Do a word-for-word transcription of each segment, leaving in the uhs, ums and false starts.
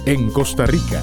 en Costa Rica.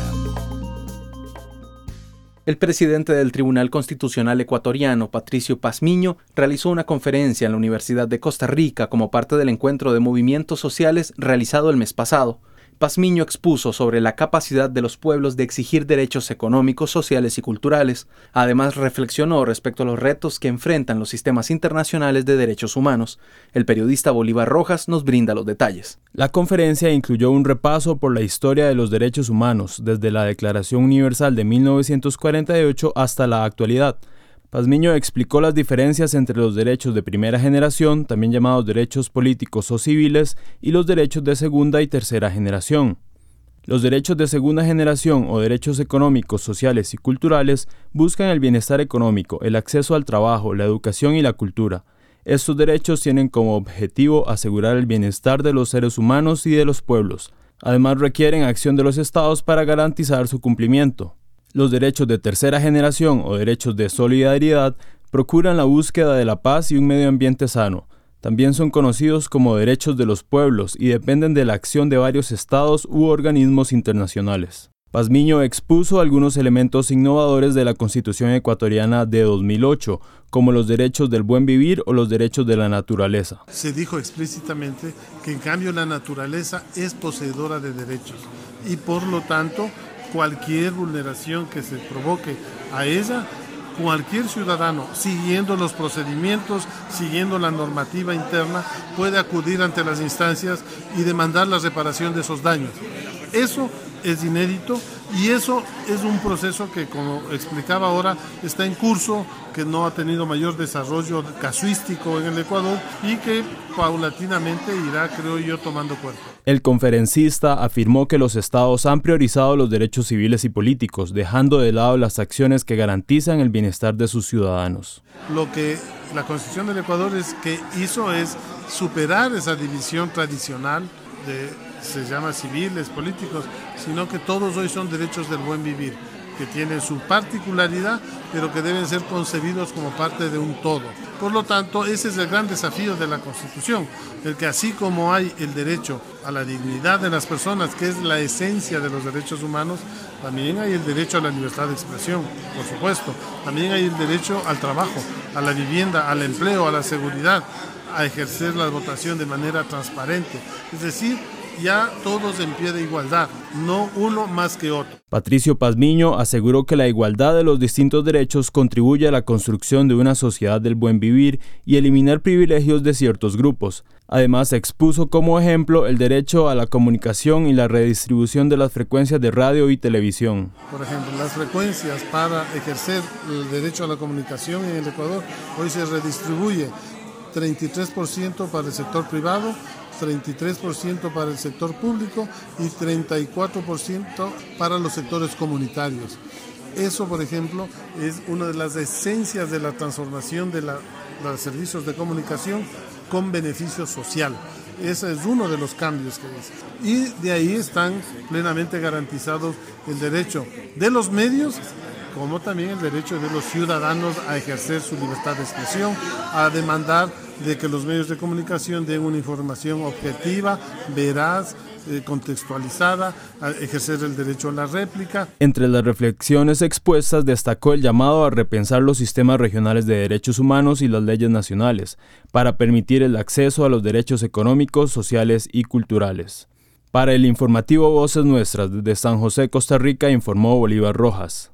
El presidente del Tribunal Constitucional ecuatoriano, Patricio Pazmiño, realizó una conferencia en la Universidad de Costa Rica como parte del encuentro de movimientos sociales realizado el mes pasado. Pazmiño expuso sobre la capacidad de los pueblos de exigir derechos económicos, sociales y culturales. Además, reflexionó respecto a los retos que enfrentan los sistemas internacionales de derechos humanos. El periodista Bolívar Rojas nos brinda los detalles. La conferencia incluyó un repaso por la historia de los derechos humanos, desde la Declaración Universal de mil novecientos cuarenta y ocho hasta la actualidad. Pazmiño explicó las diferencias entre los derechos de primera generación, también llamados derechos políticos o civiles, y los derechos de segunda y tercera generación. Los derechos de segunda generación o derechos económicos, sociales y culturales buscan el bienestar económico, el acceso al trabajo, la educación y la cultura. Estos derechos tienen como objetivo asegurar el bienestar de los seres humanos y de los pueblos. Además, requieren acción de los estados para garantizar su cumplimiento. Los derechos de tercera generación o derechos de solidaridad procuran la búsqueda de la paz y un medio ambiente sano. También son conocidos como derechos de los pueblos y dependen de la acción de varios estados u organismos internacionales. Pazmiño expuso algunos elementos innovadores de la Constitución ecuatoriana de dos mil ocho, como los derechos del buen vivir o los derechos de la naturaleza. Se dijo explícitamente que en cambio la naturaleza es poseedora de derechos y por lo tanto cualquier vulneración que se provoque a ella, cualquier ciudadano, siguiendo los procedimientos, siguiendo la normativa interna, puede acudir ante las instancias y demandar la reparación de esos daños. Eso es inédito y eso es un proceso que, como explicaba ahora, está en curso, que no ha tenido mayor desarrollo casuístico en el Ecuador y que paulatinamente irá, creo yo, tomando cuerpo. El conferencista afirmó que los estados han priorizado los derechos civiles y políticos, dejando de lado las acciones que garantizan el bienestar de sus ciudadanos. Lo que la Constitución del Ecuador es que hizo es superar esa división tradicional de, se llama civiles, políticos, sino que todos hoy son derechos del buen vivir, que tienen su particularidad, pero que deben ser concebidos como parte de un todo. Por lo tanto, ese es el gran desafío de la Constitución, el que así como hay el derecho a la dignidad de las personas, que es la esencia de los derechos humanos, también hay el derecho a la libertad de expresión, por supuesto. También hay el derecho al trabajo, a la vivienda, al empleo, a la seguridad, a ejercer la votación de manera transparente. Es decir, ya todos en pie de igualdad, no uno más que otro. Patricio Pazmiño aseguró que la igualdad de los distintos derechos contribuye a la construcción de una sociedad del buen vivir y eliminar privilegios de ciertos grupos. Además, expuso como ejemplo el derecho a la comunicación y la redistribución de las frecuencias de radio y televisión. Por ejemplo, las frecuencias para ejercer el derecho a la comunicación en el Ecuador hoy se redistribuye treinta y tres por ciento para el sector privado, treinta y tres por ciento para el sector público y treinta y cuatro por ciento para los sectores comunitarios. Eso, por ejemplo, es una de las esencias de la transformación de la, los servicios de comunicación con beneficio social. Ese es uno de los cambios que es. Y de ahí están plenamente garantizados el derecho de los medios, como también el derecho de los ciudadanos a ejercer su libertad de expresión, a demandar de que los medios de comunicación den una información objetiva, veraz, eh, contextualizada, a ejercer el derecho a la réplica. Entre las reflexiones expuestas destacó el llamado a repensar los sistemas regionales de derechos humanos y las leyes nacionales, para permitir el acceso a los derechos económicos, sociales y culturales. Para el informativo Voces Nuestras, desde San José, Costa Rica, informó Bolívar Rojas.